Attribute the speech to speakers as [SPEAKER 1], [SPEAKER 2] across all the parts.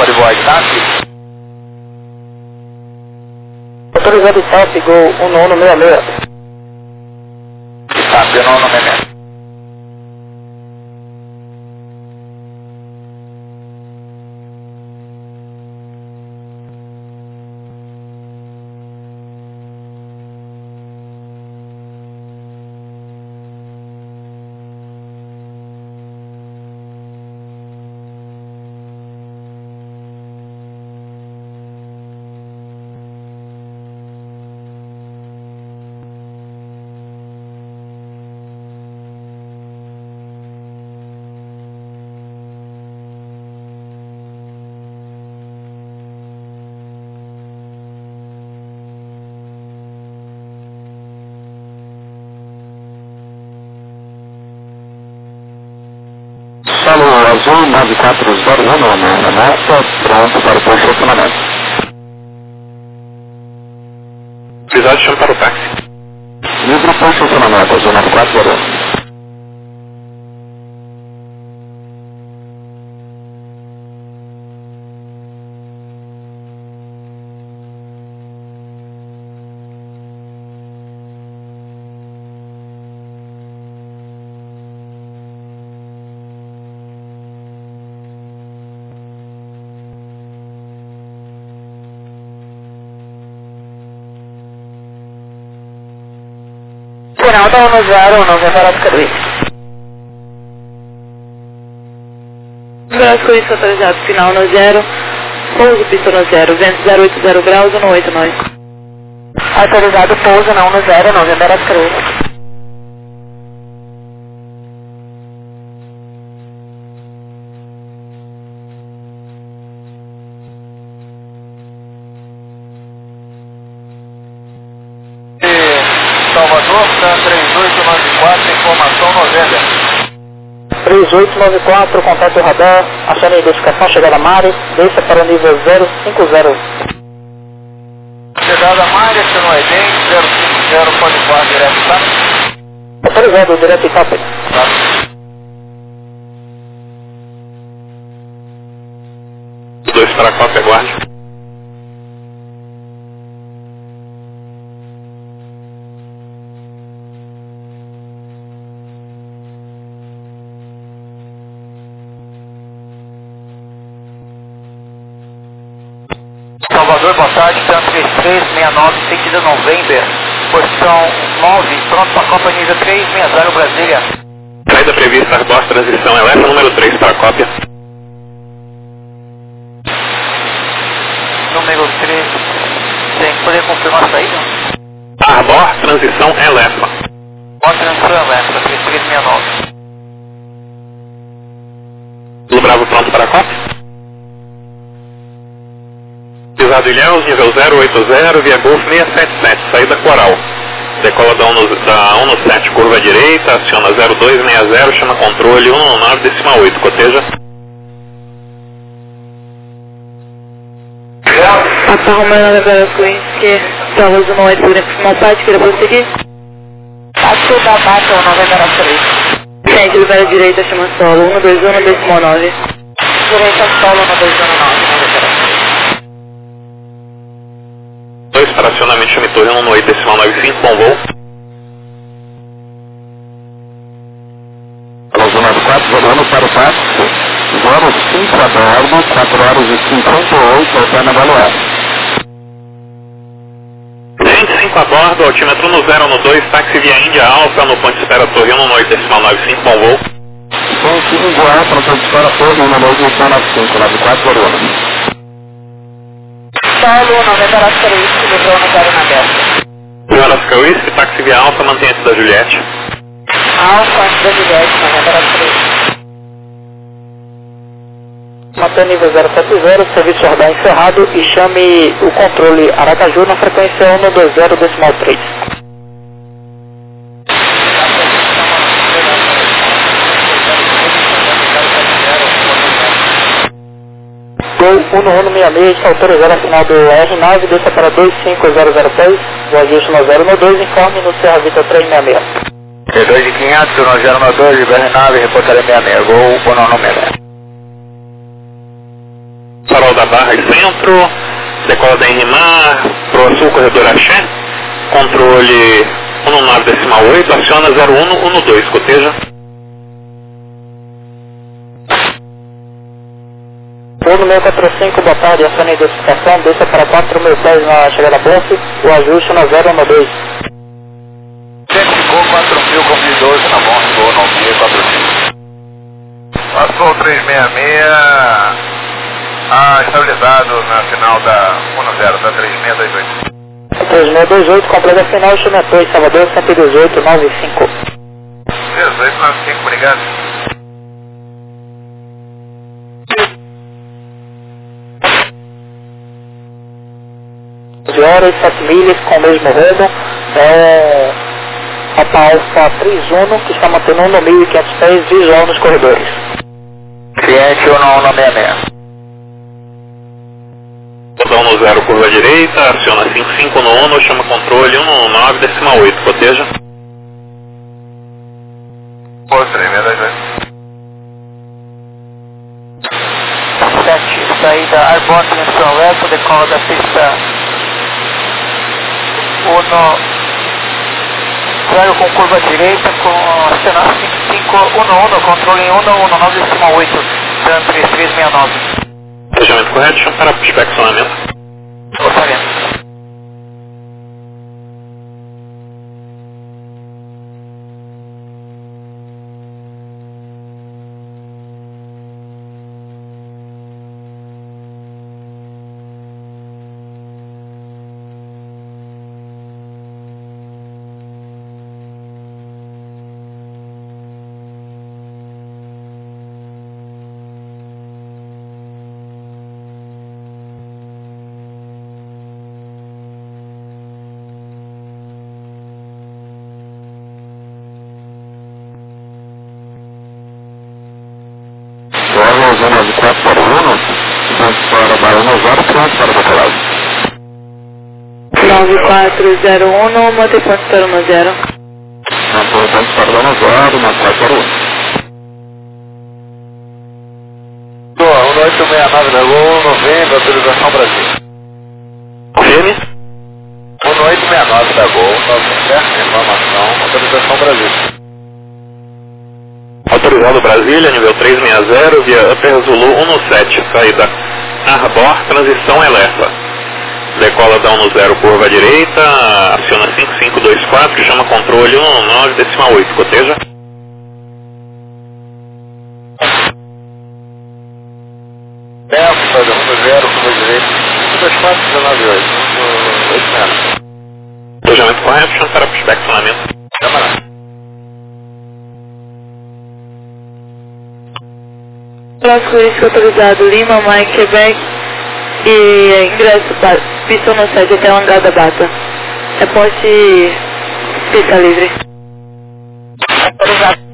[SPEAKER 1] Código TAP.
[SPEAKER 2] Autorizado TAP, Gol 1166.
[SPEAKER 1] TAP 1166.
[SPEAKER 2] Solo Azul 9401 na massa, pronto para o posicionamento.
[SPEAKER 1] Episódio chama para o táxi.
[SPEAKER 2] Livre posicionamento, Azul 9401. Final da 10, não vai parar de cair.
[SPEAKER 3] Brasco isso autorizado, final no 0, pouso pista no 0, vento 080 graus, 189.
[SPEAKER 2] Autorizado pouso não no 0, não vai parar de cair.
[SPEAKER 1] Salvador, 3894, informação Novembro.
[SPEAKER 2] 3894, contato radar, achando a identificação, chegada a Mare, deixa para o nível 050.
[SPEAKER 1] Chegada a Mare, acionou a Edem, 050, pode voar direto, tá?
[SPEAKER 2] Autorizado, direto e TAP.
[SPEAKER 1] Tá. Dois para cópia, aguarde. Salvador, boa tarde, TAM 3369, sentido November, posição 9, pronto para a Copa nível 360 Brasília. Saída prevista, Arbós, transição Eletra, número 3 para a cópia. Número 3, tem poder confirmar a saída? Arbós, transição Eletra. Arbós, transição Eletra, 3369. Tudo Bravo pronto para a cópia? Pisado Ilhéus, nível 080, via Golf 677, saída Coral. Decola da 117, curva direita, aciona 0260, chama controle 119,8, coteja.
[SPEAKER 3] Papa Romano Brasco Whisky, Salvador 180, não pode, queira prosseguir?
[SPEAKER 2] Acho da mata, não vai parar de cair.
[SPEAKER 3] Gente, libera direita, chama solo, 121,9.
[SPEAKER 2] Direita solo 121,9.
[SPEAKER 1] Para acionamento chame torre 118,95 com voo.
[SPEAKER 2] Alô, 94, voltando para o táxi. Vamos 5 a bordo, 4 horas e 58, voltando a avaliar.
[SPEAKER 1] 25 a bordo, altímetro no 012, táxi via Índia Alfa, no ponto de espera torre 118,95 com voo.
[SPEAKER 2] Ponto Índia Alfa, no ponto de espera torre 118,95, 94 por hora. Solo, não vai parar de cair, livrou no 0 na Delta.
[SPEAKER 1] Senhoras Cauísque, táxi via Alfa, mantenha antes da Juliette.
[SPEAKER 2] Alfa, antes da Juliette, não vai parar de cair. Mantém nível 070, serviço radar encerrado e chame o controle Aracaju na frequência 120,3. Gol 1166, está autorizado a final do R9, deixa para 25006, o ajuste no 012, informe no Serra Vitor 366.
[SPEAKER 1] T2 de 500, no 012, BR9, reportaria 66, Gol 1166. Farol da Barra e Centro, decola da Enrimar, Pro Sul, Corredor Axé, controle 19,8, aciona 0112, coteja.
[SPEAKER 2] 1645, boa tarde, aciona a identificação, desça para 4.000 pés na chegada Bonfe, o ajuste na 012.
[SPEAKER 4] Ficou 4.000 com 1012 na Bonfe, voo no dia 45. Passou 366, estabilizado na final da 10, da 3628.
[SPEAKER 2] 3628, completa final, Chumentor, Salvador, 118,95.
[SPEAKER 4] 1895, obrigado.
[SPEAKER 2] Horas, 7 milhas com o mesmo rumo, é Papa Alfa 31, que está mantendo 1.500 pés visual nos corredores.
[SPEAKER 4] Cliente 1166.
[SPEAKER 1] Rodão no 0, curva direita, aciona 55 no 1, chama controle 119,8, coteja.
[SPEAKER 4] Pô, 3628.
[SPEAKER 2] 7, saída Airborne Dimensional Leste, decola da pista 0 com curva direita, com acionar 5511, controle 119,8, dando 3369.
[SPEAKER 1] Fechamento correto, chama para inspecionamento.
[SPEAKER 2] Gostaria.
[SPEAKER 4] Zona de 4 para o 1, para Barão 0, pronto para o decolagem.
[SPEAKER 3] 9401, mantém ponto para 10.
[SPEAKER 4] Mantém ponto para o 0, mantém para o 1. 1869 da Gol, 90, autorização Brasil.
[SPEAKER 1] Firme.
[SPEAKER 4] 1869 da Gol, 90, informação, autorização Brasil.
[SPEAKER 1] Autorizado Brasília, nível 360, via Upper Zulu 17, saída Arbor, transição Elefa. Decola da 10, curva direita, aciona 5524, chama controle 119,8, coteja.
[SPEAKER 4] Delta, 10, curva direita, 54,198, 8 metros.
[SPEAKER 1] Alojamento correto, chama para inspecionamento.
[SPEAKER 4] Camarada.
[SPEAKER 3] Próximo risco autorizado Lima, Mike, Quebec e ingresso pista no 7 até o hangar da Bata. Reporte pista livre.
[SPEAKER 2] Autorizado.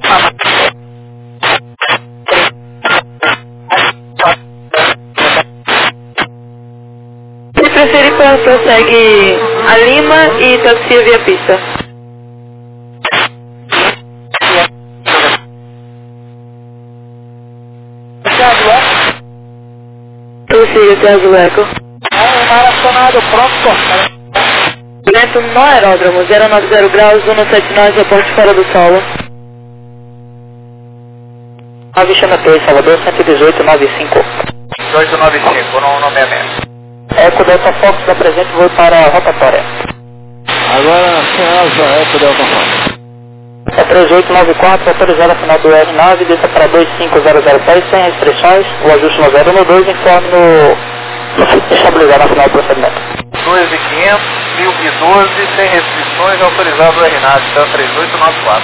[SPEAKER 3] Se preferir, prossegue a Lima e taxia via pista. Prossiga, César Leco.
[SPEAKER 2] Maracionado, pronto.
[SPEAKER 3] Vento no aeródromo, 090 graus, 179, reporte fora do solo.
[SPEAKER 2] 9 Chumentor, Salvador, 118,95.
[SPEAKER 4] 1895, não é mesmo.
[SPEAKER 2] Eco Delta Fox da presente, vou para a rotatória.
[SPEAKER 4] Agora, senhora, Eco Delta Fox.
[SPEAKER 2] É 3894, autorizada a final do R9, desça para 2500 pés, sem restrições, o ajuste no 012, informe no estabilizar na final do procedimento.
[SPEAKER 4] 2.500, 1012, sem restrições, autorizado o RNAV, então 3894.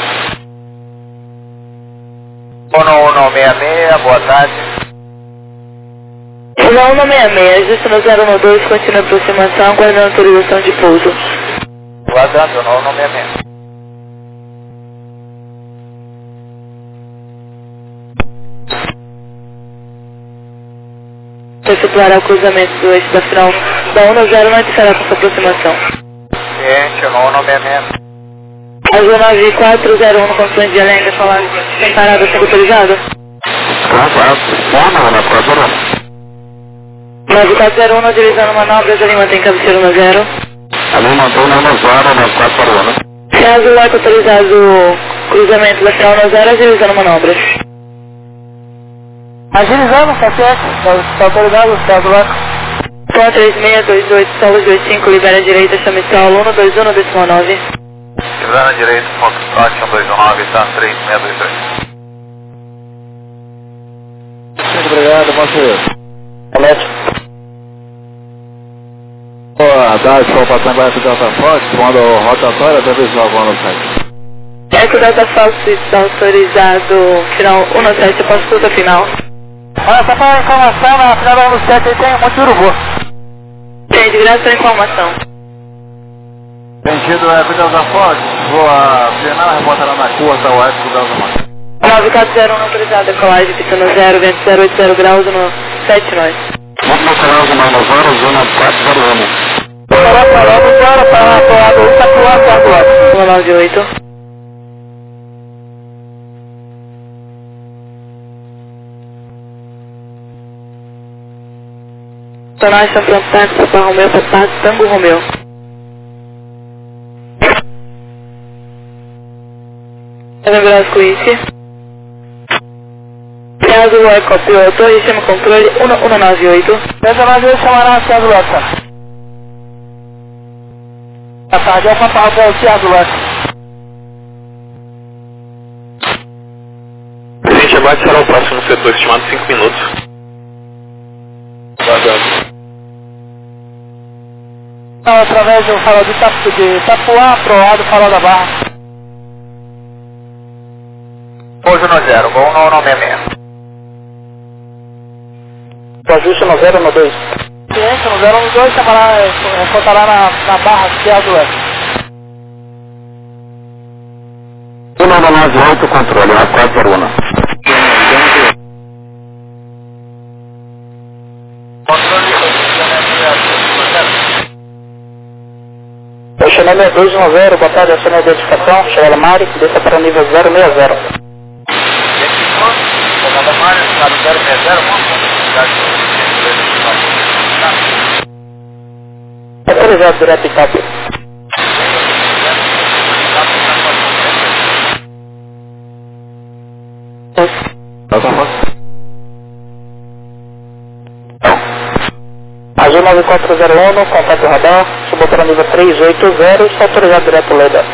[SPEAKER 4] 1166, boa tarde.
[SPEAKER 3] Não, 166, ajuste no 012, continua a aproximação, aguardando autorização de pouso.
[SPEAKER 4] Guardando, 1166.
[SPEAKER 3] Efetuará o cruzamento do eixo da final da 10, não iniciará com sua aproximação.
[SPEAKER 4] Cliente, 1166.
[SPEAKER 3] Azul 9401, condições de além, falar sem parada, sem autorizado.
[SPEAKER 4] Claro, na próxima.
[SPEAKER 3] 9401, utilizando manobras, ali mantém cabeceira 10.
[SPEAKER 1] Ali mantém na 10, 9401.
[SPEAKER 3] Caso o arco autorizado cruzamento lateral 10, agilizando manobras.
[SPEAKER 2] Agilizando, tá certo? Tá autorizado, caso o arco.
[SPEAKER 3] Tom 3628, solos 25, libera a direita, chame solo 121, 19.
[SPEAKER 4] Libera a direita, Foxtrot 129, tá 3622.
[SPEAKER 5] Muito obrigado, Monteiro.
[SPEAKER 2] Comete.
[SPEAKER 5] Boa tarde, sou o patrão Embaixo Delta Fox, comando rotatória da visual no site.
[SPEAKER 3] Eco Delta Fox está autorizado, final 17, após curta final.
[SPEAKER 2] Olha, só para informação, na final da 17 aí tem um monte de urubu.
[SPEAKER 3] Entende, graças à informação.
[SPEAKER 5] Sentido Eco Delta Fox, vou a final, reporta lá na curta, o Eco Delta Fox.
[SPEAKER 3] 9401 autorizado, decolagem, pistando 0, vento 080 graus no 7 nós.
[SPEAKER 1] Vamos no canal de 90, zona 401.
[SPEAKER 2] Agora para atuado, está atuado agora.
[SPEAKER 3] 198. Tonagem Frontax, Papa Romeu, Papa Tango Romeu. Nebraska Whisky. Caso o Eco piloto, chama controle 1198.
[SPEAKER 2] 198 chamará a Thiago Lota. A tarde é para o Thiago Lota.
[SPEAKER 1] Presidente, abate será o próximo setor, estimado 5 minutos.
[SPEAKER 2] Não, através do farol de Itapuá, Proado, farol da Barra.
[SPEAKER 4] Pouso no 0, voo no 966.
[SPEAKER 2] O ajuste no 0 no 2. Ciência no 0 no 2, chamará, encontrará na Barra, Thiago Lota.
[SPEAKER 1] 1998, controle, na 401.
[SPEAKER 2] O Chanel 6210, boa tarde, aciona a identificação, Chanel Mari, desça para o nível 060.
[SPEAKER 4] Comanda Mário, estado 060,
[SPEAKER 2] Autorizado direto em Cap. Azul 9401, contato radar, subiu para o nível 380, está autorizado direto Leda.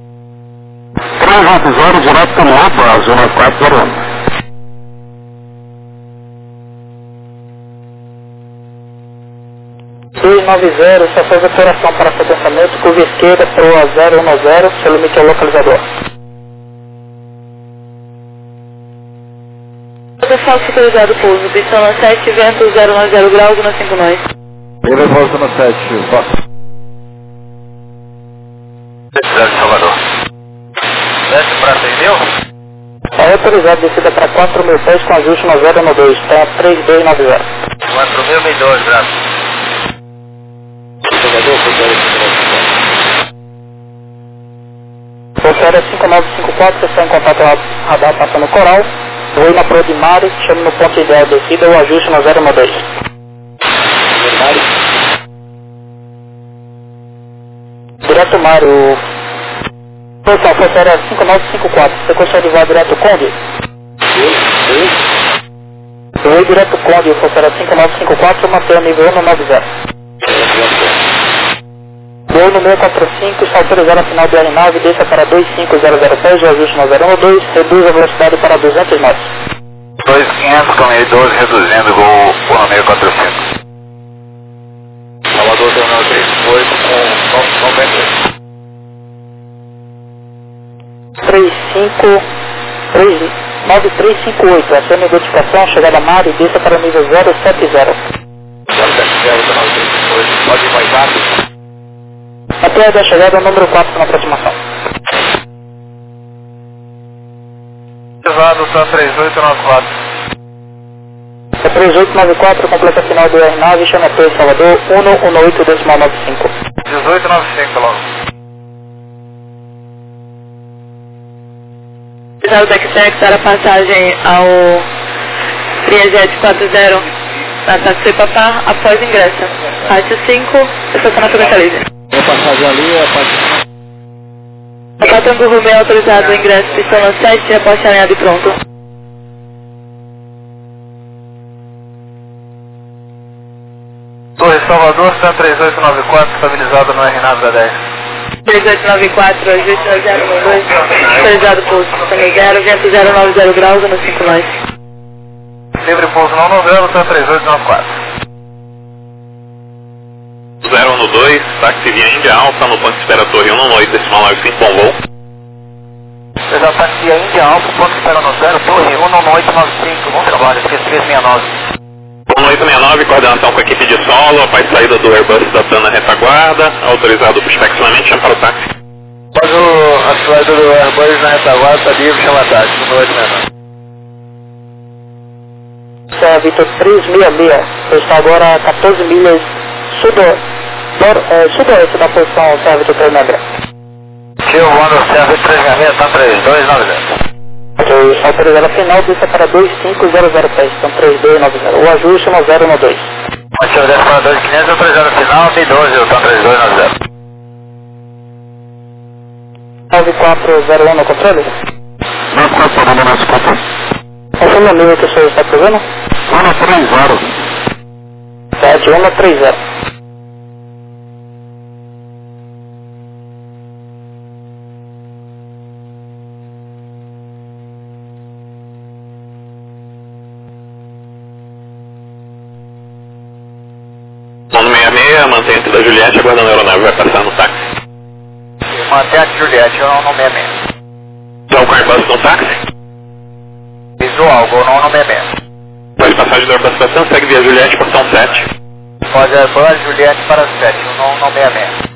[SPEAKER 1] 380, direto para o Leda, Azul 9401.
[SPEAKER 2] 290, estação de operação para sequenciamento, curva esquerda, proa 010, seu limite é o localizador.
[SPEAKER 3] Pessoal, autorizado pouso, pistão na 7, vento 090 graus no 5 nós.
[SPEAKER 5] Ele volta no 7, Fox.
[SPEAKER 4] Cidade de Salvador. Desce para 6.000?
[SPEAKER 2] É autorizado descida para 4.000 pés com ajuste no 0 no 2, está 3290.
[SPEAKER 4] 4.002, graças.
[SPEAKER 2] Portaria 5954, você está em contato radar passando coral. Vou na proa de Mari, chame no ponto ideal de descida, o ajuste no 0 no 2. Direto Mário. Pessoal, Portaria 5954, você consegue voar direto Conde? Vou direto Conde, Portaria 5954, manter o nível 190. Voo no 645, está autorizado a final do R9, desça para 2500 pés, o ajuste no 012, reduz a velocidade para 200 metros.
[SPEAKER 4] 2500, caminhei 12, reduzindo, voo no 645. Salvador, terminal 38, com 98.
[SPEAKER 2] 9358, essa é a minha identificação, chegada Mário, desça para o nível 070.
[SPEAKER 4] 070, terminal 38, pode ir mais rápido.
[SPEAKER 2] Até a chegada número 4 na aproximação.
[SPEAKER 4] Pesado, tá 3894.
[SPEAKER 2] É 3894, completa final do R9, chama Torre Salvador, 118.95.
[SPEAKER 4] 1895, logo.
[SPEAKER 3] Pessoal, Tec-Tec, para passagem ao Friajet 40, na táxi Papá após ingresso. Rádio 5, estacionamento da Calise.
[SPEAKER 5] Tem passagem ali, a passagem...
[SPEAKER 3] Papá Tango Romeo autorizado, ingresso, pistão no 7, reposte alinhado e pronto.
[SPEAKER 4] Torre Salvador, 13894, estabilizado no R9 da 10.
[SPEAKER 3] 3894, ajuste no 012, autorizado pouso, pistão 0, vento 090 graus, no 5 nós.
[SPEAKER 4] Livre pouso não 90, 13894.
[SPEAKER 1] 012, táxi via Índia Alfa no ponto de espera Torre 118, decimal 95, bom voo.
[SPEAKER 4] Já taxi Índia Alfa, ponto de espera no 0, Torre 11895, bom trabalho, 3369.
[SPEAKER 1] 1869, coordenação com a equipe de solo, após saída do Airbus da TAN na retaguarda, autorizado para respectivamente, chama para o táxi.
[SPEAKER 4] Após a saída do Airbus na retaguarda, está livre, chama táxi, 11869.
[SPEAKER 2] Isso é Vitor 366, está agora a 14 milhas sudoeste da posição Serra Vitor 366.
[SPEAKER 4] Tio, voando Serra Vitor 366, está 3290.
[SPEAKER 2] Está autorizado a final, desça para 2500 pés, então 3290. O ajuste no 012.
[SPEAKER 4] Tio, desce para 2500, autorizado a final, T12, está 3290.
[SPEAKER 2] 9401 no controle?
[SPEAKER 5] Não, corporando nosso controle.
[SPEAKER 2] Qual foi o nível que o senhor está cruzando?
[SPEAKER 5] 130.
[SPEAKER 2] 7130.
[SPEAKER 1] Mano 66, mantente da Juliette, aguardando a aeronave, vai passar no táxi.
[SPEAKER 4] Mantente Juliette, eu não 66.
[SPEAKER 1] Então com o Airbus no táxi?
[SPEAKER 4] Visual, Gol não 66.
[SPEAKER 1] Pode passagem do Airbus para TAN, segue via Juliette, portão 7.
[SPEAKER 4] Pode Airbus, Juliette para 7, não 66.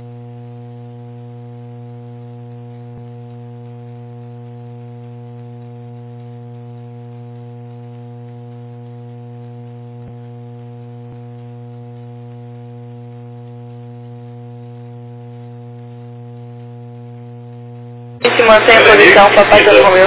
[SPEAKER 3] Se mantém a posição, Papai Tango Romeo.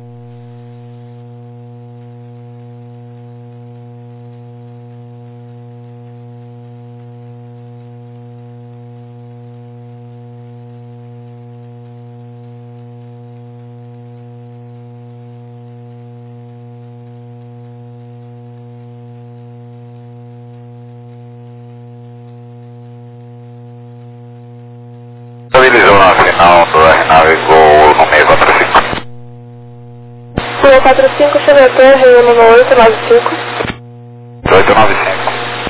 [SPEAKER 4] Estabilizou na final do R9 Gol no 645.
[SPEAKER 3] Rua 45, chama a torre 11895.
[SPEAKER 4] 895.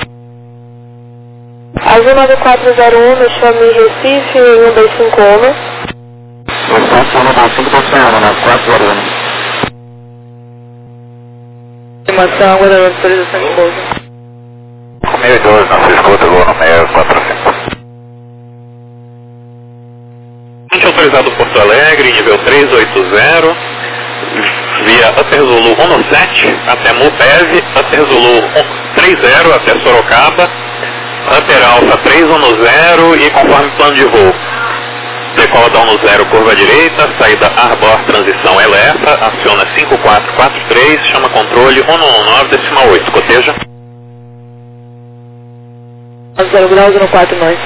[SPEAKER 3] Azul 9401, no chame Recife 1251.
[SPEAKER 5] na 401.
[SPEAKER 3] Estimação, aguardando autorização de pouso.
[SPEAKER 4] Com 1012 na sua escuta, Gol no 645.
[SPEAKER 1] Autorizado Porto Alegre, nível 380, via Upper Zulu 17 até Mupev, Upper Zulu 30 até Sorocaba, Upper Alpha 310 e conforme plano de voo. Decola down no 0, curva direita, saída Arbor, transição Elefa, aciona 5443, chama controle 119,8, coteja.
[SPEAKER 3] 0 graus no 4 nós.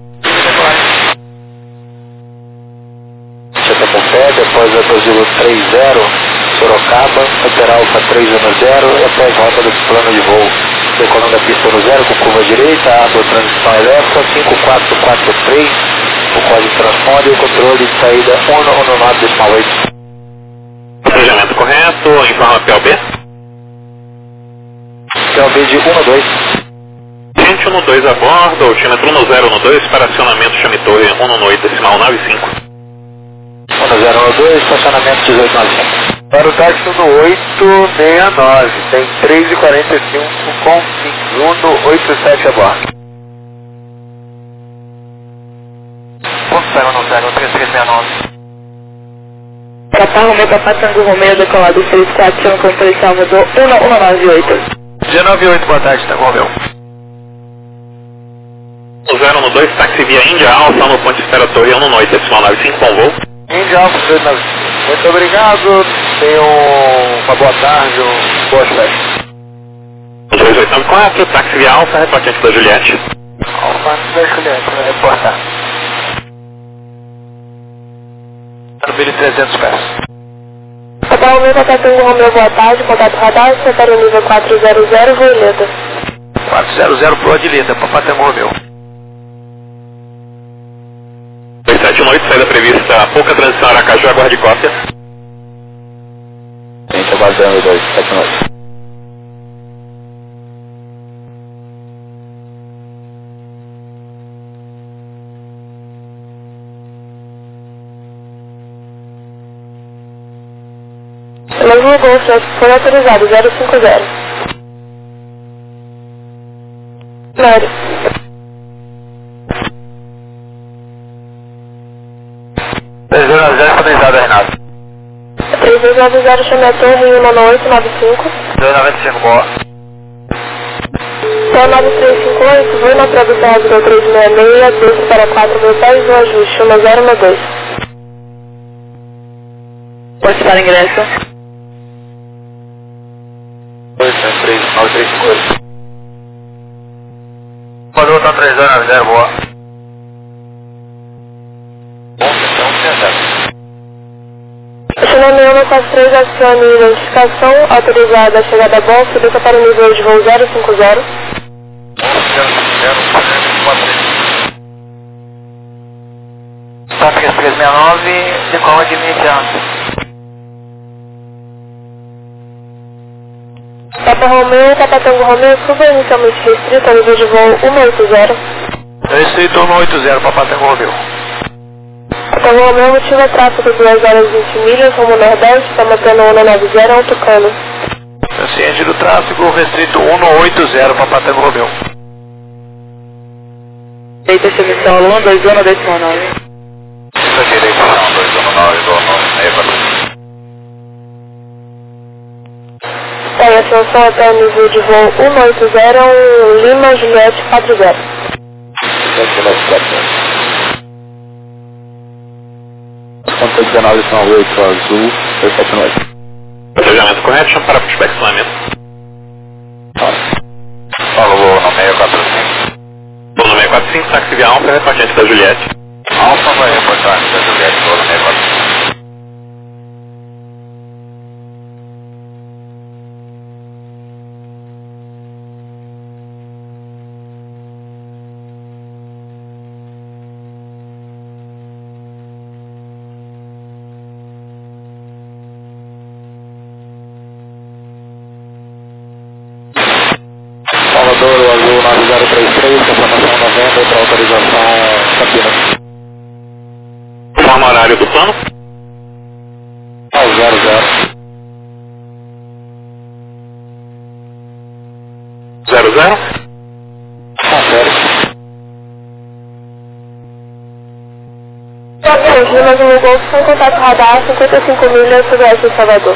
[SPEAKER 4] Depois a Brasil 30, Sorocaba, Upper Alpha 310 e após rota do plano de voo. Decolando a pista no 0 com curva direita, Arbor, transição Elefa, 5443, o código transponder e o controle de saída 119,8.
[SPEAKER 1] Planejamento correto, informa PLB.
[SPEAKER 4] PLB de 12.
[SPEAKER 1] Gente 12 a bordo, altímetro 1012 para acionamento chame torre 118, decimal 95.
[SPEAKER 4] 1012, estacionamento 1895. Para o táxi no 869, tem 3h45 com 587 a bordo. Ponto saiu no 03369.
[SPEAKER 3] Papá Romeo, Papá Tango Romeo, decolado 34, chama controle Salvador 1198.
[SPEAKER 4] Dia 98, boa tarde, tá bom, meu?
[SPEAKER 1] 012, táxi via Índia Alfa no ponto de espera torre 118, decimal 95, bom voo.
[SPEAKER 4] Índia Alfa, muito obrigado, tenham uma boa tarde, boas festas.
[SPEAKER 1] 3894, táxi via Alfa, reportante da Juliette.
[SPEAKER 2] Alfa da Juliette, vai reportar.
[SPEAKER 4] Mobile 300 pés.
[SPEAKER 3] Papa Romeu, Pacatungo Romeu, boa tarde, contato radar, secretário nível 400, Ruileta.
[SPEAKER 4] 400 pro Adileta, Papatango Romeu.
[SPEAKER 1] 278, saída prevista, pouca transição, Aracaju, aguarde cópia.
[SPEAKER 5] Gente, aguardando 279.
[SPEAKER 3] Mesmo Golf, foi autorizado, 050. Mário.
[SPEAKER 4] 390 autorizado, Renato.
[SPEAKER 3] 3290, chame a torre 19895.
[SPEAKER 4] 295, boa.
[SPEAKER 3] Céu 9358, voo na produção do 366, desce para 4 mil pés, um ajuste, chama 012. Pode para ingresso.
[SPEAKER 4] 935. Pode voltar 390, boa. Bom, então,
[SPEAKER 3] Estacionamento 43, acione identificação, autorizada a chegada a bom, subida para o nível de voo 050.
[SPEAKER 2] Tática 369, decola de imediato.
[SPEAKER 3] Papa Romeu, Papatango Romeu, suba inicialmente restrito ao nível de voo 180.
[SPEAKER 4] Restrito 180, Papatango Romeu.
[SPEAKER 3] Papatango Romeu motiva tráfego 2 horas e 20 milhas, rumo nordeste, está mantendo 190, Alto Cano.
[SPEAKER 4] Ciente do tráfego, restrito 180, Papatango Romeu.
[SPEAKER 3] Direita, submissão 121, 219.
[SPEAKER 4] Essa direita, 219, 219,
[SPEAKER 3] Tem ascensão até o nível de voo 180, Lima, Juliette 40.
[SPEAKER 5] 19 são 8 azul, 279.
[SPEAKER 1] Procedimento correto, chama para pushback estacionamento.
[SPEAKER 4] Falou no 645.
[SPEAKER 1] Voo no 645, táxi via Alfa, reportante da Juliette.
[SPEAKER 4] Alfa vai reportar da Juliette, voo no 645.
[SPEAKER 5] Salvador, o azul 9033, confirmação 90 para autorização Campinas.
[SPEAKER 1] Forma horário do plano. 00.
[SPEAKER 5] Confere.
[SPEAKER 3] Lima, Zulu Golf, com contato radar 55 milhas, Sudoeste de Salvador.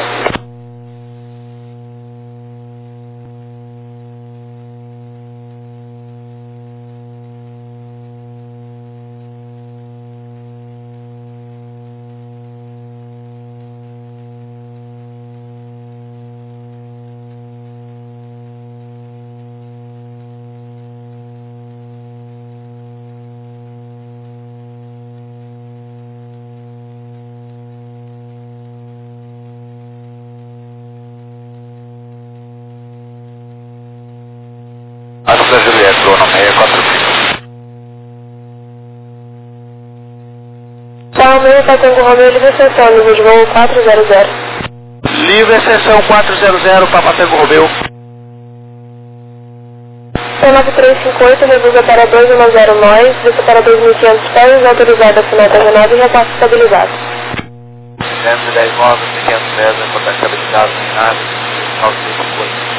[SPEAKER 4] Alfa da Juliette, voo no 645.
[SPEAKER 3] Papa Romeu, Pacatungo Romeu, livre exceção, nível de voo 400.
[SPEAKER 4] Livre exceção 400, Papatango Romeu.
[SPEAKER 3] Céu 9358, reduza para 210 nós, desce para 2.500 pés, autorizada a final terminada e repasse estabilizado.
[SPEAKER 4] 110 9, 500 pés, importante estabilidade, nada, 935.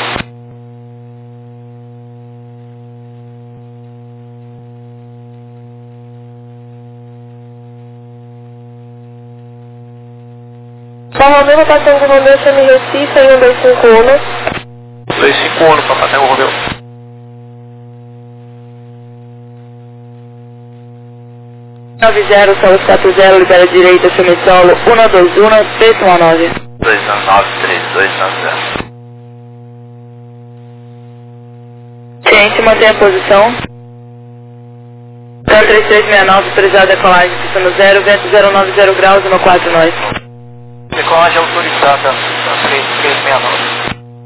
[SPEAKER 3] Papa Romeu, Pacatungo Romeu, chame Recife em 1251.
[SPEAKER 4] 251, Papatango Romeu.
[SPEAKER 3] Solo 40, libera direita, chame solo 121, 319.
[SPEAKER 4] 293, 290.
[SPEAKER 3] Ciente, mantenha a posição. Então 3369, autorizado a decolagem, pista no 0, vento 090 graus, 14 nós.
[SPEAKER 2] Decolagem autorizada, 3369.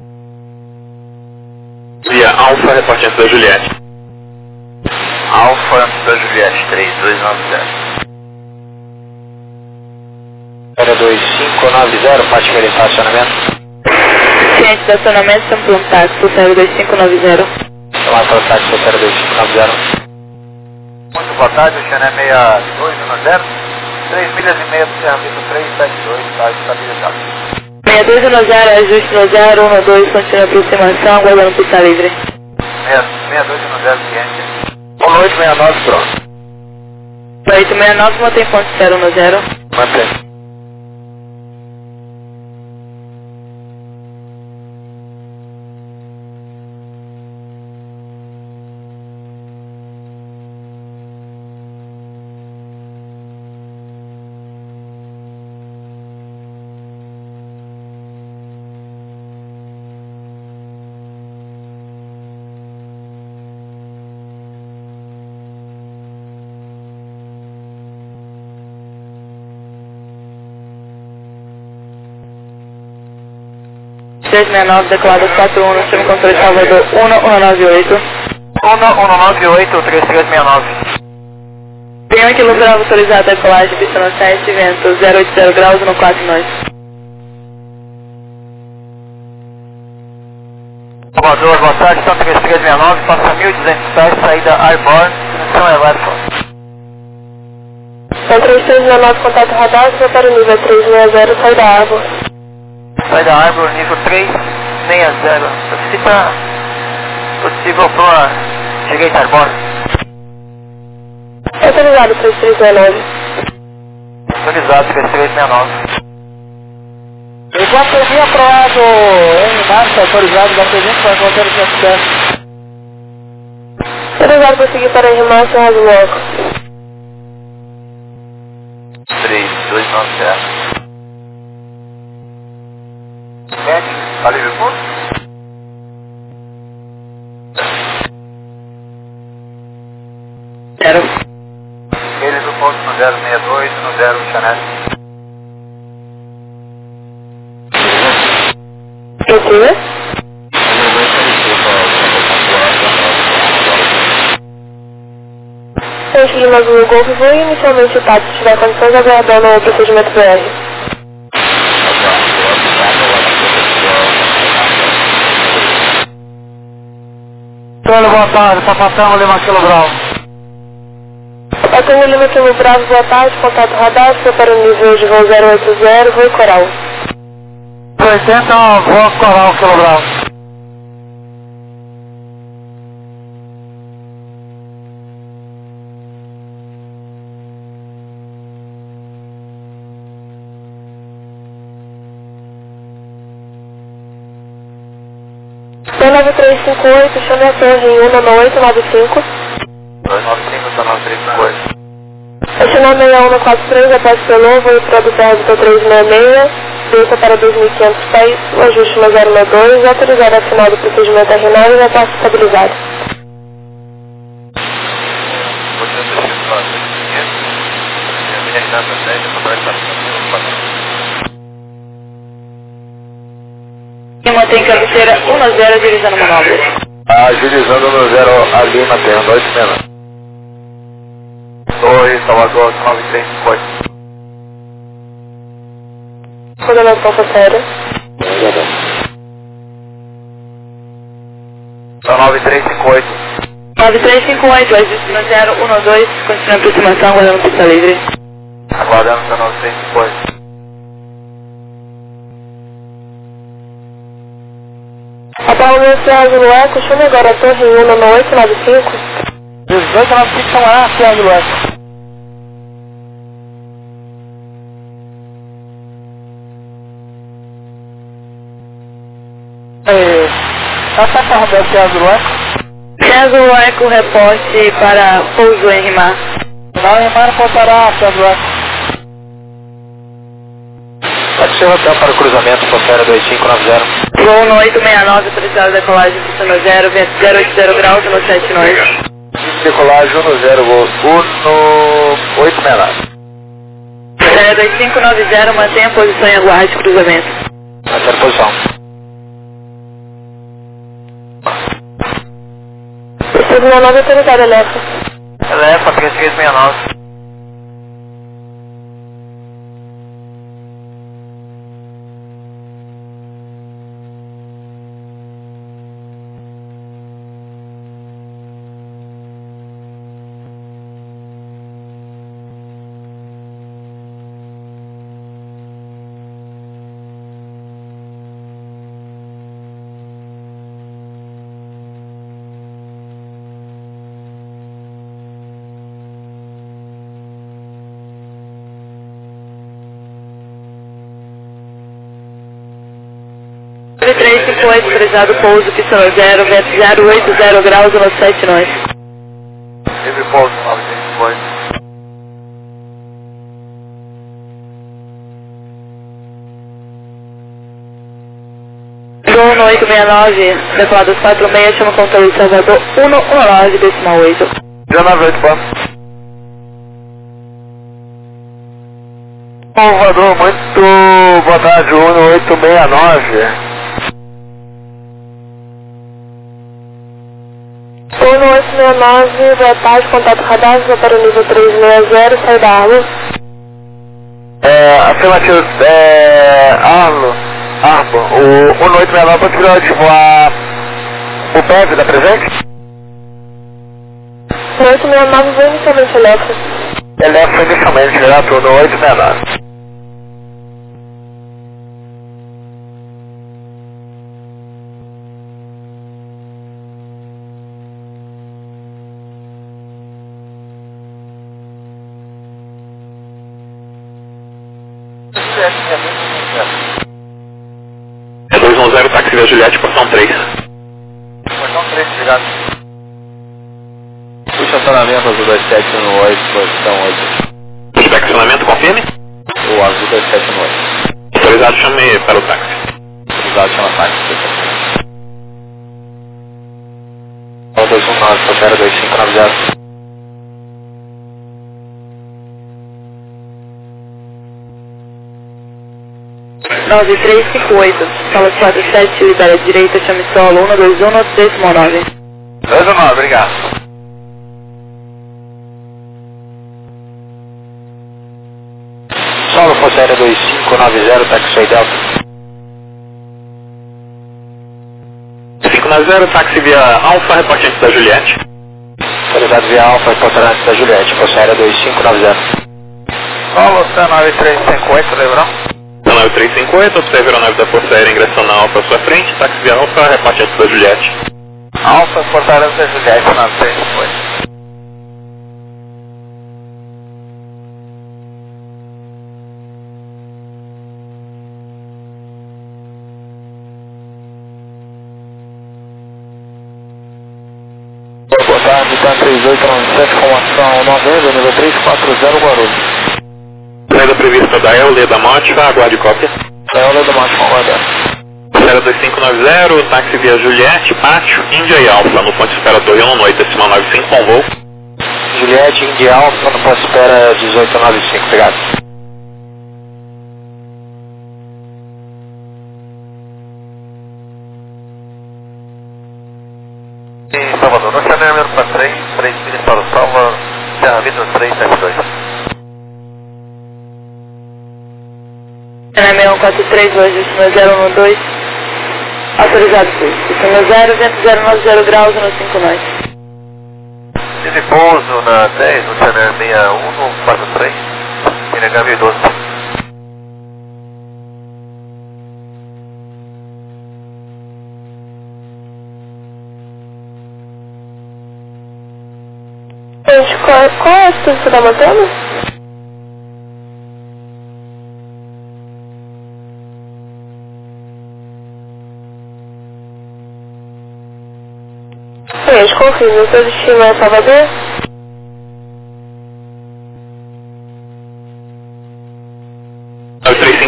[SPEAKER 1] Via Alfa, reportante da Juliette.
[SPEAKER 4] Alfa da Juliette, 3290.
[SPEAKER 2] Era 2590, pode verificar acionamento.
[SPEAKER 3] Ciente do acionamento, estamos pelo táxi, 02590.
[SPEAKER 2] Chamar para o táxi, 02590.
[SPEAKER 4] Muito boa tarde, o Xané 6210. 3 milhas e meia do serviço 372, está estabilizado.
[SPEAKER 3] 6210, ajuste no 012, continua a aproximação, aguardando pista livre.
[SPEAKER 4] 6210, ciente.
[SPEAKER 2] Boa noite, 69, pronto.
[SPEAKER 3] 869, mantém ponto 010.
[SPEAKER 2] Mantém.
[SPEAKER 3] Declarado 41, no time controle de Salvador 1198.
[SPEAKER 2] 1198, 3369.
[SPEAKER 3] Tem 1 km autorizado a decolagem, pista no 7, vento 080 graus, 14 nós.
[SPEAKER 2] Salvador, boa tarde, são 3369, passa 1200 pés, saída Airborne, destinação Electron.
[SPEAKER 3] São 3369, contato radar, para o nível 360, saída Árvore.
[SPEAKER 2] Saída Arbor, nível 360. Solicita possível para direita Arbor.
[SPEAKER 3] Autorizado 3369.
[SPEAKER 2] Autorizado 3369. Iguatemi aprovado em marcha, autorizado Iguatemi para conter o sucesso.
[SPEAKER 3] Autorizado para seguir para a marcha, Rádio Loco.
[SPEAKER 4] 3290. Alívio ponto?
[SPEAKER 3] Zero.
[SPEAKER 4] Ele do ponto no 062 no 0 Chanel.
[SPEAKER 3] Procura. Antes de mais um Golf, vou inicialmente o táxi, se tiver condições, aguardando o procedimento BR.
[SPEAKER 2] Boa tarde, Papatão Lima Quilo Bravo.
[SPEAKER 3] Papatão Lima Quilo Bravo, boa tarde, contato radar, para o nível de voo 080, voo Coral.
[SPEAKER 2] 80, voo Coral Quilo Bravo.
[SPEAKER 3] Então 9358, chame a torre em 19895.
[SPEAKER 4] 295, 9358.
[SPEAKER 3] Estacionar 6143, após pelo voo produção Ébito 366, desça para 2.500 pés, o ajuste no 062, autorizado a final do procedimento terrenal e já está estabilizado. E mantém cabeceira 10, agilizando manobras.
[SPEAKER 4] Agilizando no 0 a Lima, terra 2 menos. Oi, Salvador, 9358.
[SPEAKER 3] Coordenação para sério.
[SPEAKER 4] 9358.
[SPEAKER 3] 9358, ajuste no 012, continua a aproximação, aguardando pista livre.
[SPEAKER 4] Aguardando o 9358.
[SPEAKER 3] Apolo Sérgio Eco, chame agora a torre em 19895.
[SPEAKER 2] 1895 são A, Sérgio Eco. Essa parte é Sérgio Eco.
[SPEAKER 3] Sérgio Eco, reporte para pouso em Rimar.
[SPEAKER 2] Não, Rimar não passará, Sérgio Eco. Seu hotel para o cruzamento, Fosfera 2590.
[SPEAKER 3] Gol no 869, autorizado decolagem, pista no 0, vento 080 graus, no 7 nós.
[SPEAKER 2] Decolagem 10, gol 1869.
[SPEAKER 3] 2590, mantenha a posição e aguarde cruzamento.
[SPEAKER 2] Mantenha a posição.
[SPEAKER 3] Pista 69, autorizado, Elefa.
[SPEAKER 2] Elefa, 3669.
[SPEAKER 3] Nove 358, autorizado pouso, pista no 0, vento 080 graus, no 7 nós.
[SPEAKER 2] Livre pouso 958.
[SPEAKER 3] Gol no 869, decolado 46, chama controle de Salvador 119, decimal 8.
[SPEAKER 2] 198, pô. Salvador, muito boa tarde, 1869.
[SPEAKER 3] 1869, boa tarde, contato radar, para o nível 360, sai da água.
[SPEAKER 2] Afirmativo, Arlo, o 1869 pode virar de voar o PEV, tá presente?
[SPEAKER 3] 1869, vou inicialmente Elefa.
[SPEAKER 2] Elefa inicialmente, direto no 1869.
[SPEAKER 1] É 210, táxi Via Juliette, portão 3.
[SPEAKER 2] Portão 3, obrigado. O estacionamento azul 2718, posição 8.
[SPEAKER 1] Estacionamento, confirme.
[SPEAKER 2] O azul 2718.
[SPEAKER 1] Autorizado, chame para o táxi.
[SPEAKER 2] Autorizado, chama táxi. O 219, Fosfera 2590.
[SPEAKER 3] Nove 358, sala 47, libera direita, chame solo 121, decimal 9.
[SPEAKER 2] 219, obrigado. Solo Fosfera 2590, táxi Delta.
[SPEAKER 1] 590, táxi via Alfa, reporte antes da Juliette.
[SPEAKER 2] Autorizado via Alfa, reportando antes da Juliette, Fosfera 2590. Solo C9358, Lebrão.
[SPEAKER 1] 9358, observe a aeronave da Força Aérea ingressando na Alfa à sua frente, táxi via Alfa, reporte antes da Juliette.
[SPEAKER 2] Alfa, reportando antes da Juliette, 9358. Boa tarde, tá 3897, formação 90, nível 340, Guarulhos.
[SPEAKER 1] Saída prevista da EULE da Motiva, aguarde cópia.
[SPEAKER 2] EULE da Motiva, aguardando.
[SPEAKER 1] 2590, táxi via Juliette, Pátio, Índia e Alfa, no ponto de espera Torre 1 decimal 95, com voo.
[SPEAKER 2] Juliette, Índia Alfa, no ponto de espera 1895, obrigado.
[SPEAKER 4] Em Salvador, no Chanel número 3, 3 milhas para o Salva, Serra Vida 372.
[SPEAKER 3] Chanel 6143, hoje no 012, autorizado por pista no 0, vento 090 graus, no 5 nós.
[SPEAKER 4] Tive pouso na 10, no Chanel 6143, NH 1012.
[SPEAKER 3] Gente, qual é a altitude que você está mantendo? Gente, confirme, o seu destino é Salvador?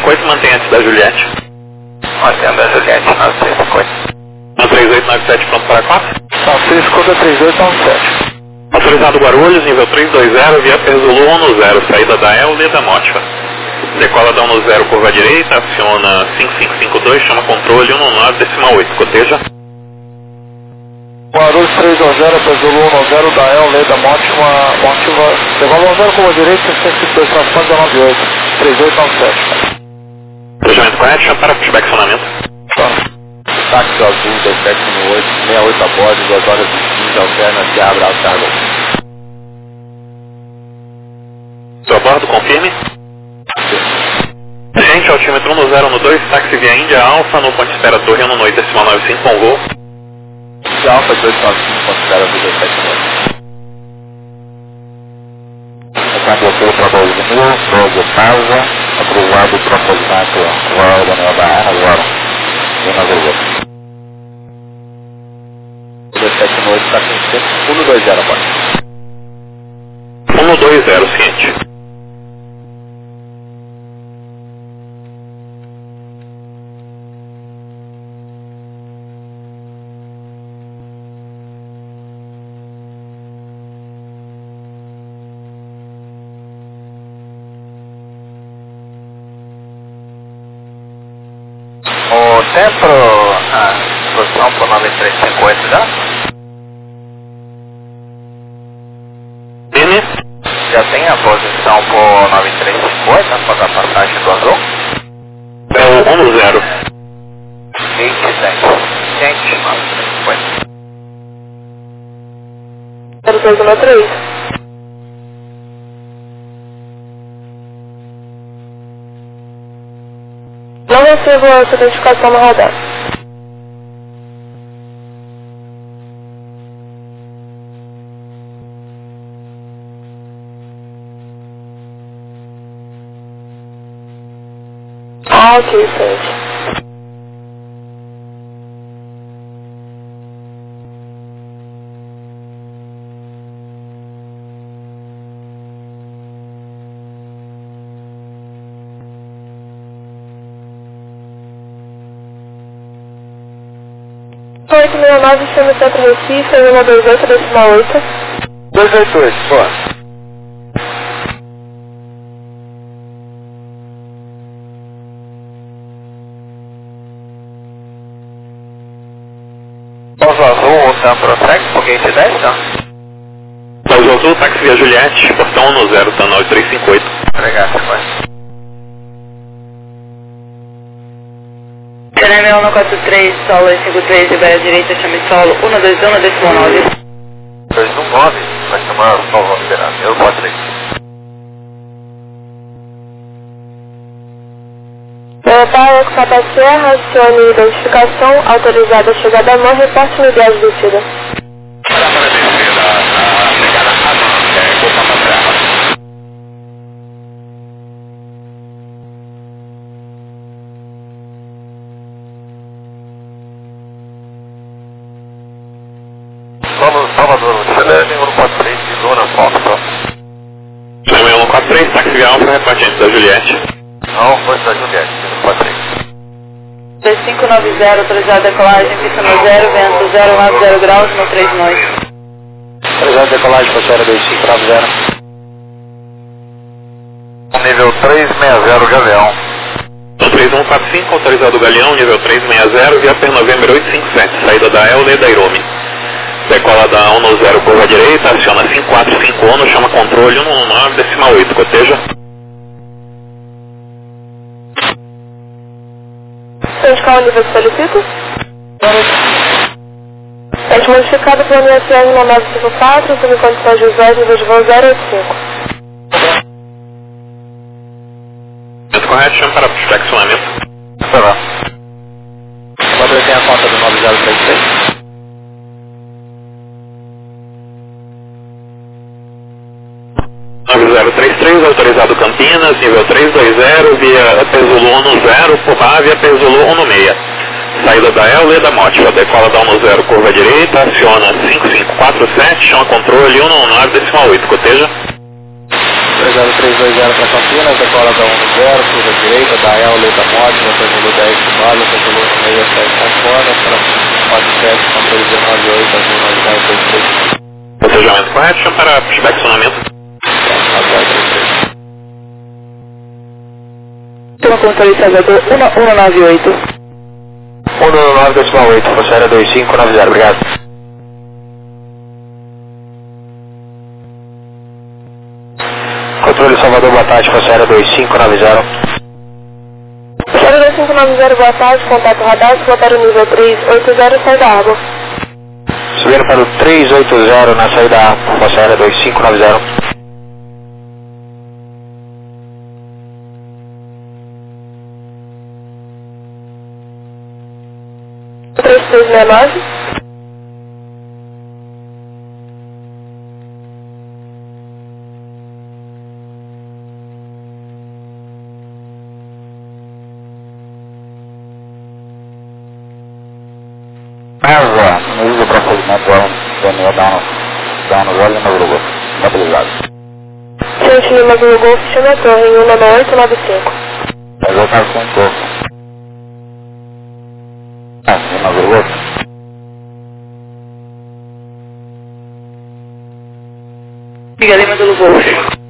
[SPEAKER 1] 9358, mantém antes da Juliette.
[SPEAKER 4] Mantendo a Juliette, 9358.
[SPEAKER 1] 3897, pronto para 4.
[SPEAKER 5] Francisco, escuta 3897.
[SPEAKER 1] Autorizado Guarulhos, nível 320, via Perzulu 10, saída da Euler da Motiva. Decola da 10, curva direita, aciona 5552, chama controle 119,8, coteja.
[SPEAKER 5] Guarulhos 320, Perzulu 10, da Euler da Motiva. Decola 10, curva direita, 5552, transporte da 98, 3897.
[SPEAKER 1] Fechamento correto, chama para pushback acionamento.
[SPEAKER 5] Táxi azul, 2718, 68 a bordo, 2 horas e 15, alterna, se abre a carga.
[SPEAKER 1] Estou a bordo, confirme. Gente, altímetro 1012, táxi via Índia Alfa, no ponto de espera Torre 198,95 com voo.
[SPEAKER 5] Índia Alfa 295, ponto de espera 279.
[SPEAKER 4] Condutor para 2000, logo pausa, aprovado para Cosmato, Laura Nova agora.
[SPEAKER 5] 278 está com 120 agora.
[SPEAKER 1] 120, ciente.
[SPEAKER 4] O tempo, posição por 9358 já?
[SPEAKER 1] Firme.
[SPEAKER 4] Já tem a posição por 9358, para a passagem do azul?
[SPEAKER 1] É o 10.
[SPEAKER 4] 27. Gente, 9358.
[SPEAKER 3] 0213. Não recebo essa identificação no radar. Ah, ok, gente. Oi, 869, chama Centro Recife, 128,8.
[SPEAKER 5] 288, boa.
[SPEAKER 4] Pouso Azul, o Sam prossegue por gate 10, tá?
[SPEAKER 1] Pouso Azul, táxi via Juliette, portão 10, tá 9358.
[SPEAKER 4] Obrigado, vai.
[SPEAKER 6] Serena 143, solo 53, libera direita, chame solo 121,9.
[SPEAKER 4] 219, vai chamar o novo liberado. Eu posso ir.
[SPEAKER 3] Para Ocupar Serra, acione identificação, autorizada a chegada à mão, reporte unidade de descida.
[SPEAKER 4] Para a descida, a chegada rápida, Ocupar Serra. Salvador, Chilene, 143, de Zona Fox.
[SPEAKER 1] Chame 143, táxi via Alfa, reporte antes da Juliette.
[SPEAKER 4] Não, foi da Juliette, 143.
[SPEAKER 6] 3590, autorizada a decolagem, pista no 0, vento 090 graus, no 3 noite.
[SPEAKER 5] Autorizado decolagem, passageiro 2590.
[SPEAKER 4] Nível 360, Gavião.
[SPEAKER 1] 3145, autorizado Galeão, nível 360, via Per November 857, saída da Euler da Irome. Decola da 10, curva direita, aciona 5451, chama controle 119,8, coteja.
[SPEAKER 3] Indicar o nível de solicito? Teste modificado pelo ISR 1954, sob condições de usuário, nível de voo 085.
[SPEAKER 1] Momento correto, chama para flexionamento.
[SPEAKER 4] Tá lá.
[SPEAKER 5] Quando tem a conta do 9033?
[SPEAKER 1] autorizado Campinas, nível 320, via Perzulu 10, por lá via Perzulu 16. Saída da Euler da Motiva, decola da 10, curva direita, aciona 5547, chama controle 119,8, coteja.
[SPEAKER 5] 320, 0320 para Campinas, decola da 10, curva direita, da El, Lei da Morte, retângulo 10 de base, retângulo 67 conforme, para 47, controle 198, azul 9933.
[SPEAKER 1] Procedimento correto, chama para pushback sonamento.
[SPEAKER 6] Toma controle Salvador 1198.
[SPEAKER 5] 119,8, Rosário 2590, obrigado. Controle Salvador, boa tarde, Rosário 2590.
[SPEAKER 3] Rosário 2590, boa tarde, contato radar, se botar o nível 380, sai da água.
[SPEAKER 5] Subindo para o 380 na saída A, Rosário 2590.
[SPEAKER 3] 3369.
[SPEAKER 5] No uso do procedimento, Daniel dá no olho no grupo, mobilizado.
[SPEAKER 3] Gente Lima do Golfo, chama a torre em 19895.
[SPEAKER 5] Mas eu estava com um pouco. Lima do Golfo.
[SPEAKER 6] Liga Lima do Golfo.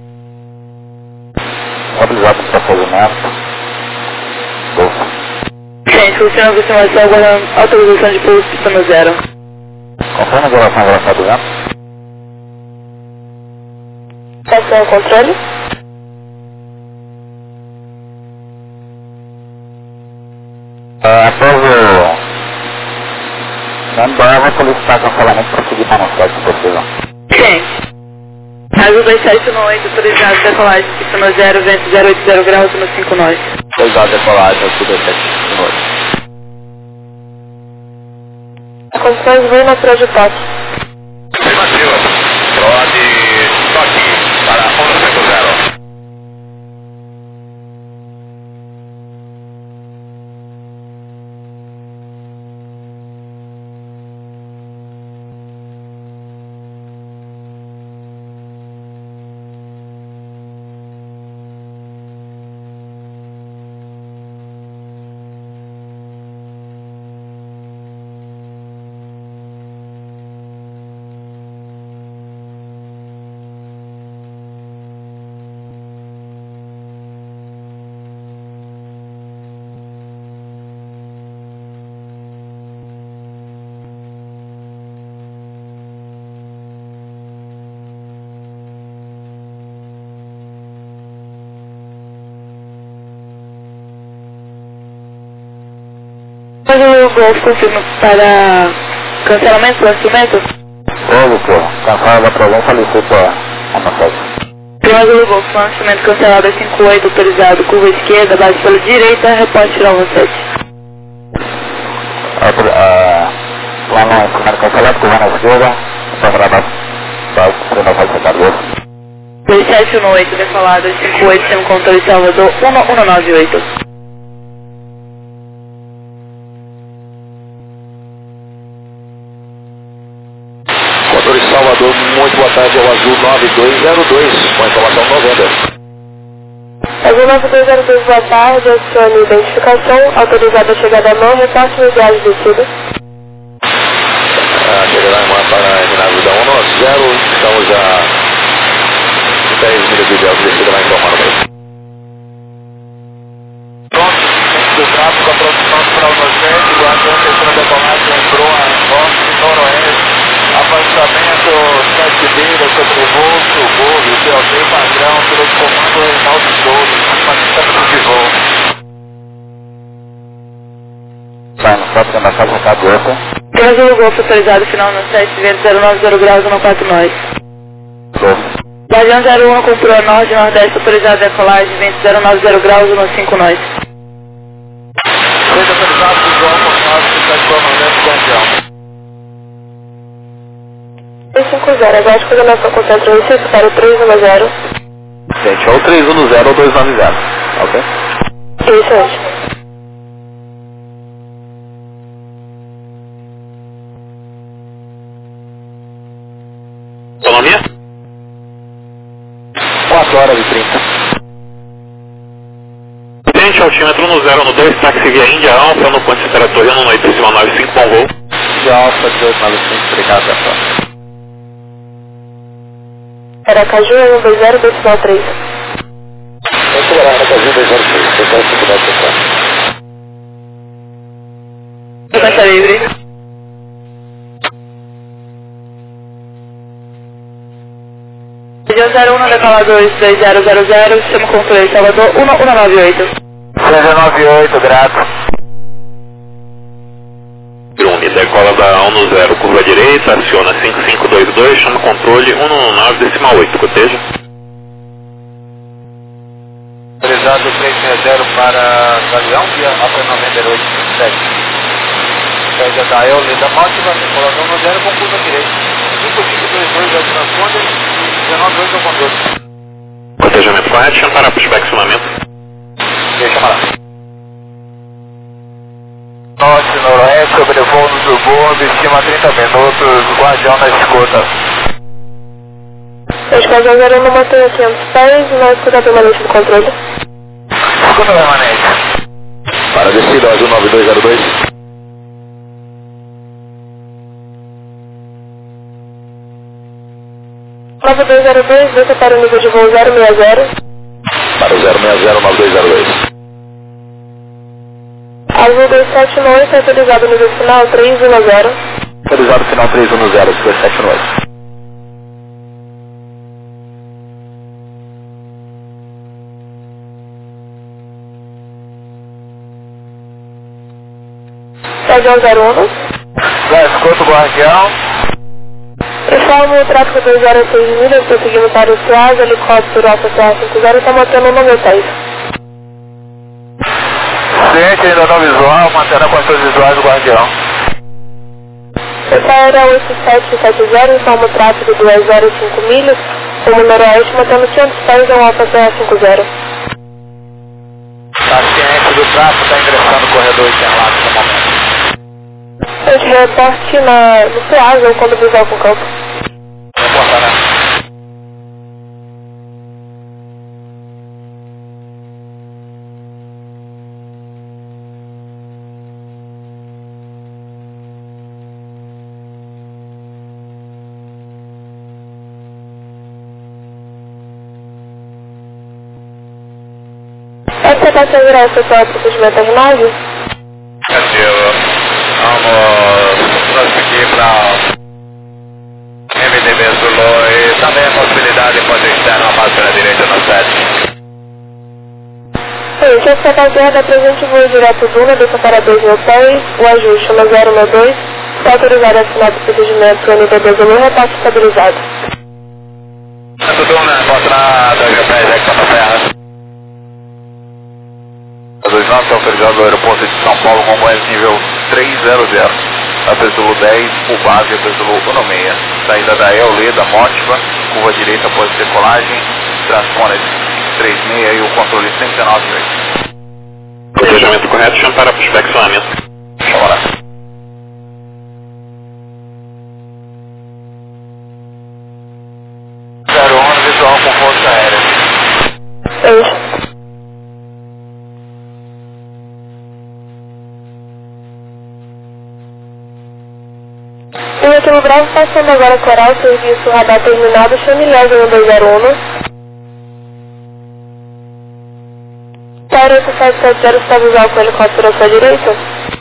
[SPEAKER 5] Mobilizado no procedimento. Golfo.
[SPEAKER 6] Gente, funciona a aproximação, aguardando autorização de pouso pistando 0.
[SPEAKER 5] Confirma a relação à velocidade do vento.
[SPEAKER 3] Estação ao controle.
[SPEAKER 5] Após o Embraer, vou solicitar cancelamento para seguir para a cidade se possível.
[SPEAKER 6] Gente, Azul 2718, autorizado decolagem pistando 0, vento 080 graus no 5 nós.
[SPEAKER 5] Autorizado decolagem, Azul 2718.
[SPEAKER 3] Condições voo na trajetória.
[SPEAKER 4] Afirmativo. Rode toque para 150.
[SPEAKER 6] Mas o Golfo confirma para cancelamento do instrumento?
[SPEAKER 5] Ô, pô, cancela para alguém solicita a massagem.
[SPEAKER 6] Prima do Golfo, instrumento cancelado 58, autorizado, curva esquerda, base pela direita, reporte final 17.
[SPEAKER 5] Lá no instrumento cancelado, curva na esquerda, para base, para não fazer cargo.
[SPEAKER 6] 2718, decolado 58, sem controle Salvador 1198.
[SPEAKER 5] Controle Salvador, muito boa tarde, é o Azul 9202, com informação 90.
[SPEAKER 3] Azul 9202, boa tarde, adicione identificação, autorizada a chegada à mão, reporte no viagem descida.
[SPEAKER 5] Chegada à mão para a ginásio da 10, estamos a 10 milhas de viagem descida lá em Tomara.
[SPEAKER 4] Pronto, do tráfego aproximando para o 17, guardando a decolagem, entrou a norte e noroeste. Afastamento 7 milhas sobre o voo, CLT padrão, pelo comando Reinaldo Souza, afastamento de voo.
[SPEAKER 5] Sai no próprio da casa da boca.
[SPEAKER 6] Prima do Golfo, autorizado final no 7, vento 090 graus no 4 nós. Guardião 01 com proa norte e nordeste, autorizado decolagem, vento 090 graus no 5 nós.
[SPEAKER 4] Feito autorizado do João Gonçalves, que está de comandante Guardião.
[SPEAKER 3] 350, aguarde coordenação com o centro Recife para o 310.
[SPEAKER 5] Gente, ou 310 ou 290, ok?
[SPEAKER 3] Isso, gente.
[SPEAKER 1] Autonomia?
[SPEAKER 5] 4 8h30.
[SPEAKER 1] Gente, altímetro no 012, táxi via Índia Alfa, no ponto Esteratoriano, no 8595, bom voo.
[SPEAKER 5] Índia Alfa 1895, obrigado, pessoal.
[SPEAKER 3] Aracaju 120, decimal 3.
[SPEAKER 5] Vamos segurar, Aracaju 203, eu quero segurar, pessoal.
[SPEAKER 6] Sequência livre. Região 01, decola 22000, sistema controle Salvador 1198.
[SPEAKER 5] 698, grato.
[SPEAKER 1] Drone, decola da 10, curva direita, aciona 5522, chama controle 119, decimal 8, coteja.
[SPEAKER 4] Autorizado 360 para Galeão, via Alfa 9827. Pede a Dael, Leda Máxima, decoladão no 0 com curva direita. 5522 é o transponder, 198 é o controle.
[SPEAKER 1] Cotejamento correto, chama para pushback cionamento.
[SPEAKER 4] Deixa parar. Norte, noroeste, sobrevoo no subordo, estima 30 minutos, guardião na escuta.
[SPEAKER 3] Escada 01, mantenha 500 pés, não escuta permanente do controle.
[SPEAKER 4] Escuta permanente.
[SPEAKER 5] Para descida, Azul 9202.
[SPEAKER 3] Nove 9202, desça para o nível de voo 060.
[SPEAKER 5] Para o 060 9202.
[SPEAKER 3] Azul 278, autorizado nível final 310.
[SPEAKER 5] Autorizado final 310, 278.
[SPEAKER 3] Região 01.
[SPEAKER 4] Já escuta o guardião.
[SPEAKER 3] Informo o tráfego 206 milhas, prosseguindo para o SEAS, helicóptero Alfa CA50, está mantendo no hotéis.
[SPEAKER 4] Ciente ainda não visual, mantendo a condições visuais do guardião.
[SPEAKER 3] Essa era 8770, informa o tráfego 205 milhas, rumo noroeste, mantendo 500 pés ao Alfa CA50.
[SPEAKER 4] Está ciente do tráfego, está ingressando no corredor Interlagos no momento.
[SPEAKER 3] A gente reporte no SEAS ou quando visual com o campo.
[SPEAKER 4] Não importa, né?
[SPEAKER 3] Essa passageira é efetuar o procedimento da imagem?
[SPEAKER 4] Vamos prosseguir para MDB Zulu e também a possibilidade de poder estar na máscara direita no 7.
[SPEAKER 3] Gente, essa passageira presente voo direto Duna, desça para 2000 pés, o ajuste no 062, está autorizado a assinar o procedimento MDB Zulu, repasse estabilizado.
[SPEAKER 4] Duna, mostra 2 pés, é que está na terra. A 29 está autorizado no aeroporto de São Paulo, Congonhas nível 300. Apesulu 10, o base Apesulu 16. Saída da EOLE, da Mótiva, curva direita após decolagem, transponder 36 e o controle 198.
[SPEAKER 1] Cotejamento correto, chama para pushback cionamento.
[SPEAKER 4] Chama lá. Visual com força aérea.
[SPEAKER 3] Isso. E aqui no Bravo, passando agora Coral, serviço radar terminado, Chamilhão 1201. Para 8770, está visual com o helicóptero à sua direita?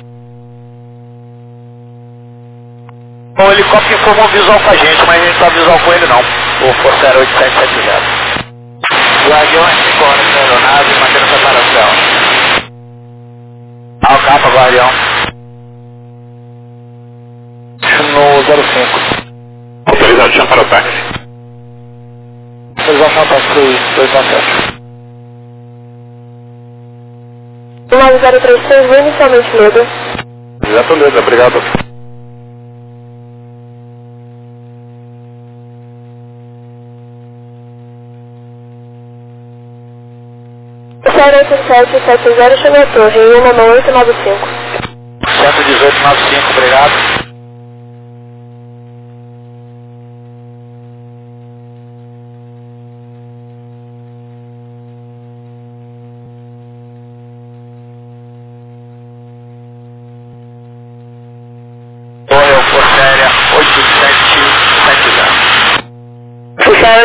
[SPEAKER 4] O helicóptero informou visual com a gente, mas a gente não está visual com ele não. O Força Aérea 8770. Guardião é 5 horas na aeronave, mantendo separação. Ao capa, Guardião. No 05.
[SPEAKER 1] Autorizado, chama para o táxi.
[SPEAKER 5] Autorização táxi 297.
[SPEAKER 3] 9036, vou inicialmente medo.
[SPEAKER 5] Exato, Leda, obrigado.
[SPEAKER 3] Série 8770, chama a torre, 19895.
[SPEAKER 4] 11895, obrigado.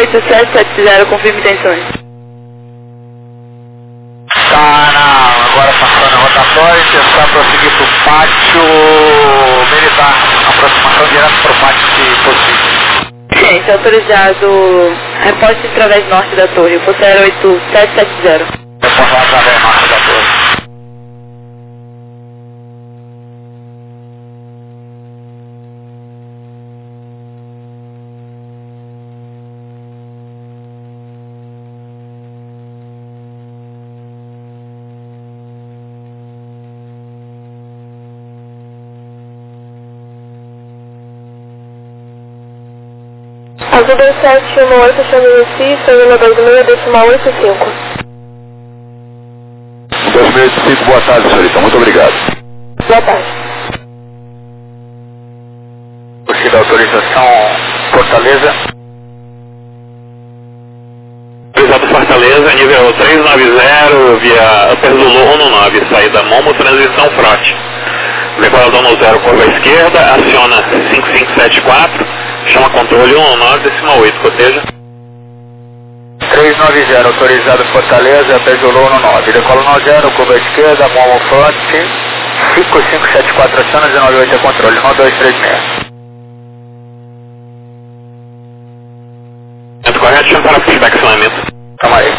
[SPEAKER 6] 18770, confirme intenções.
[SPEAKER 4] Agora passando a rotatória e tentar prosseguir para o pátio militar. Aproximação direta para o pátio, se possível.
[SPEAKER 6] Ciência, autorizado. Reporte através norte da torre, o 08770.
[SPEAKER 4] Reporte lá através norte da torre.
[SPEAKER 3] Azul 2718, Xanguici, Sonhula 26, decimal 85.
[SPEAKER 4] 2005, boa tarde, senhorita. Muito obrigado.
[SPEAKER 3] Boa tarde.
[SPEAKER 4] Porque da autorização Fortaleza.
[SPEAKER 1] Autorizado Fortaleza, nível 390, via Upper Zulu 19, saída Momo, transição Frote. Decolador no 0, curva à esquerda, aciona 5574, chama controle 119,8, coteja.
[SPEAKER 4] 390, autorizado Fortaleza, Upper Zulu 19. Decola no 0, curva à esquerda, Momo Frote, 5574, aciona 198 é controle, 1236.
[SPEAKER 1] Correto, chama para feedback acionamento.
[SPEAKER 4] Calma aí.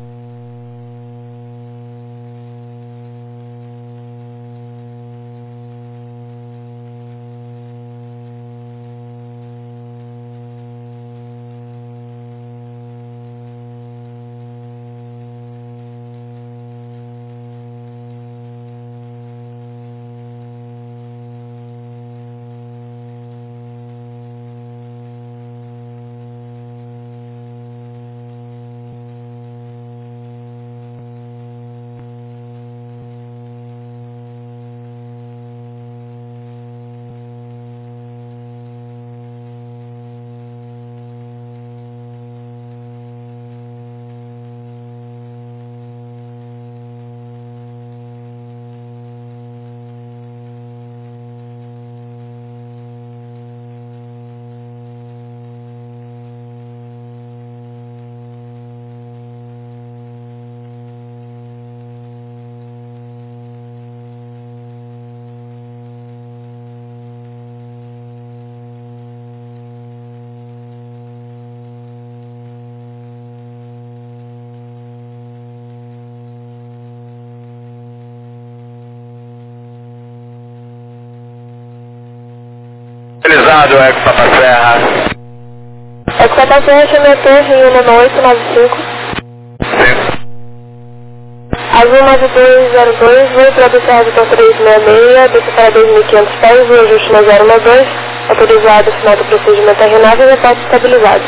[SPEAKER 4] Autorizado, Eco Papa Serra.
[SPEAKER 3] Eco Papa Serra, chama torre 19895.
[SPEAKER 4] Sim.
[SPEAKER 3] Azul 9202, voo para descer Vitor 366, desce para 2.500 pés, voo ajuste na 012, autorizado, final do procedimento RNAV e reporte estabilizado.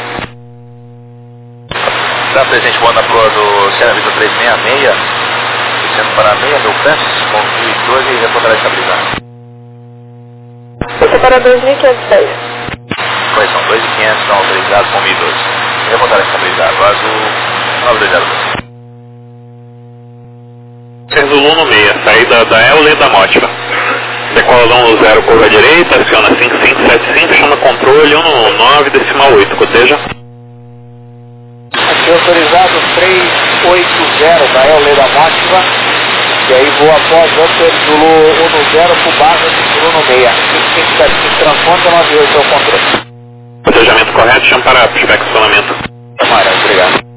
[SPEAKER 4] Da presente boa na proa do Serra Vitor 366, descendo para 6 mil pés, com 1012 e reportará estabilizado.
[SPEAKER 3] Desce para 2.500 pés.
[SPEAKER 4] Pois são 2.500, estão autorizados com 1012. Reportará estabilizado. Azul 9202.
[SPEAKER 1] Zulu no 6, saída da Eule da Mótiva. Decolador no 0, curva à direita, aciona 5575, chama controle 119,8, coteja.
[SPEAKER 4] Aqui autorizado 380 da Eule da Mótiva. E aí voa após Upper Zulu 10 por base Zulu no 6. 5575 transponta 98 é o controle.
[SPEAKER 1] Cotejamento correto, chama para feedback acionamento.
[SPEAKER 4] Maravilha, obrigado.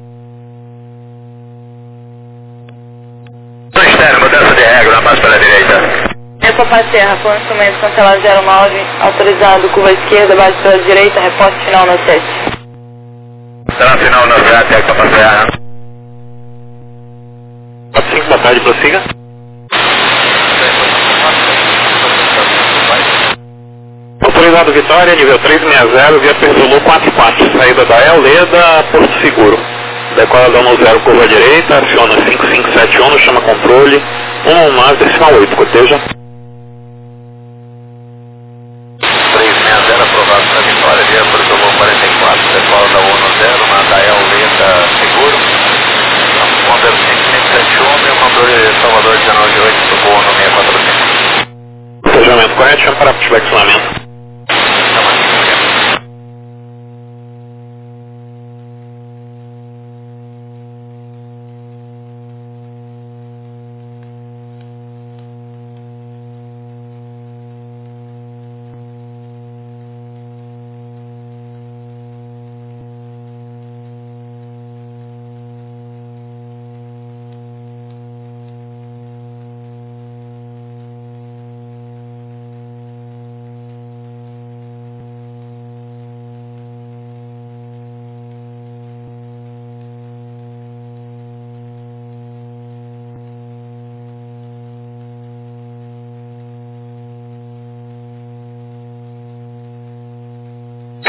[SPEAKER 4] Externo, mudança de regra, na base pela direita.
[SPEAKER 6] Eco Papa Serra, com instrumento cancelar 09, autorizado, curva à esquerda, base pela direita, reporte final na 7.
[SPEAKER 4] Será final na 7, Eco Papa Serra.
[SPEAKER 1] 45, boa tarde, prossiga. Autorizado Vitória, nível 360, via Persolu 44, saída da Euleda, Porto Seguro. Decolador no 0, curva à direita, aciona 5571, chama controle 119,8, coteja.
[SPEAKER 4] 360 aprovado para Vitória, via Persolu 44, decola da 10, na da Euleda Seguro. Modelo 5571, meu controle Salvador 198, socorro no 645.
[SPEAKER 1] Cotejamento correto, chama para feedback acionamento.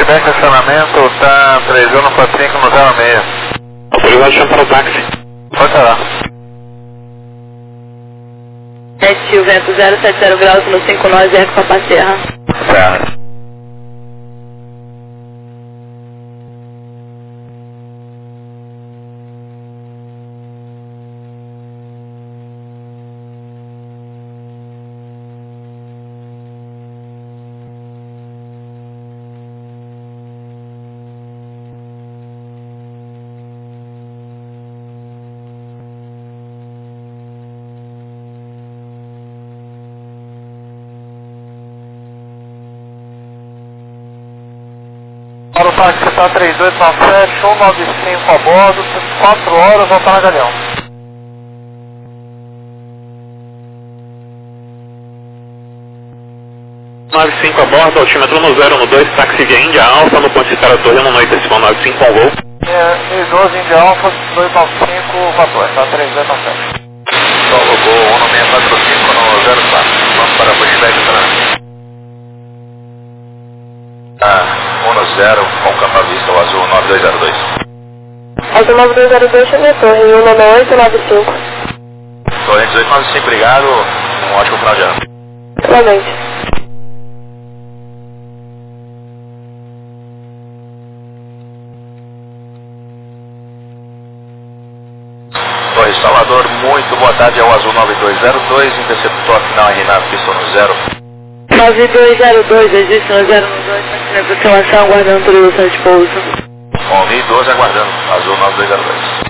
[SPEAKER 4] estacionamento, tá 3145 no 06.
[SPEAKER 1] Autorizado, chama para o táxi.
[SPEAKER 4] Pode lá.
[SPEAKER 6] 7, o vento 070 graus no 59, Eco Papa Serra.
[SPEAKER 4] Certo.
[SPEAKER 5] Para o táxi está 3897, 195 a bordo, 4 horas, voltar na Galeão.
[SPEAKER 1] A bordo, altímetro no 012, táxi via Índia Alfa, no ponto de espera Torre, no 95 com voo.
[SPEAKER 5] E 12 Índia Alfa, 295, 14, está 3897.
[SPEAKER 4] Solo Gol 1645 no 04. Vamos para a Bushback Trânsito. 10 com campo à vista, o azul 9202.
[SPEAKER 3] Azul 9202, chame a torre, 19895.
[SPEAKER 4] Torre 1895, obrigado. Um ótimo final de ano.
[SPEAKER 3] Igualmente.
[SPEAKER 4] Torre Salvador, muito boa tarde, é o azul 9202, interceptou a final RNA, pista no 0.
[SPEAKER 6] 9202, registro no 012, máquina de aproximação, aguardando autorização de pouso.
[SPEAKER 4] 1012 aguardando, azul 9202.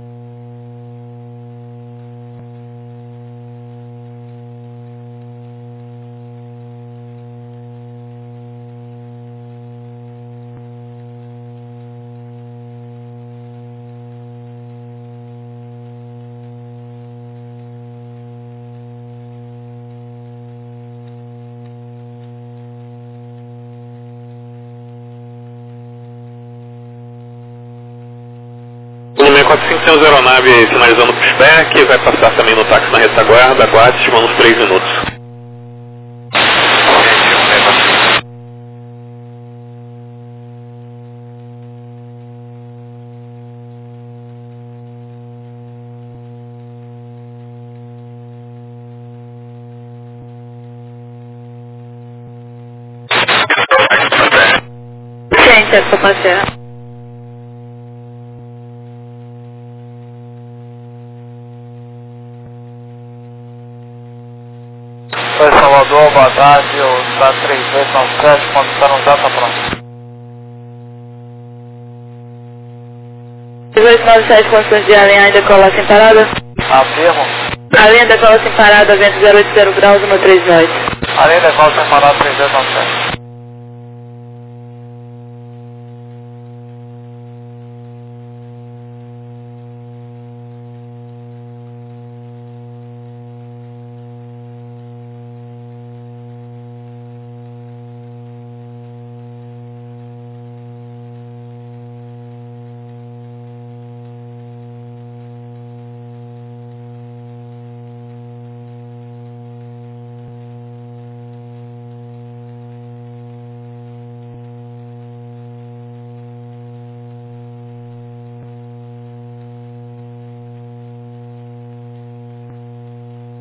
[SPEAKER 1] O 645 tem aeronave sinalizando pushback, vai passar também no táxi na retaguarda, aguarde, estimando uns 3 minutos.
[SPEAKER 6] Ciência, Eco Papa Serra.
[SPEAKER 5] Oi, Salvador, boa tarde, o da 3897, quando está no data pronto.
[SPEAKER 6] 1897, condições de alinhar e decolar sem parada.
[SPEAKER 5] Afirmo.
[SPEAKER 6] A linha decola sem parada, vento 080 graus, 139.
[SPEAKER 5] Além da qual separado 3897.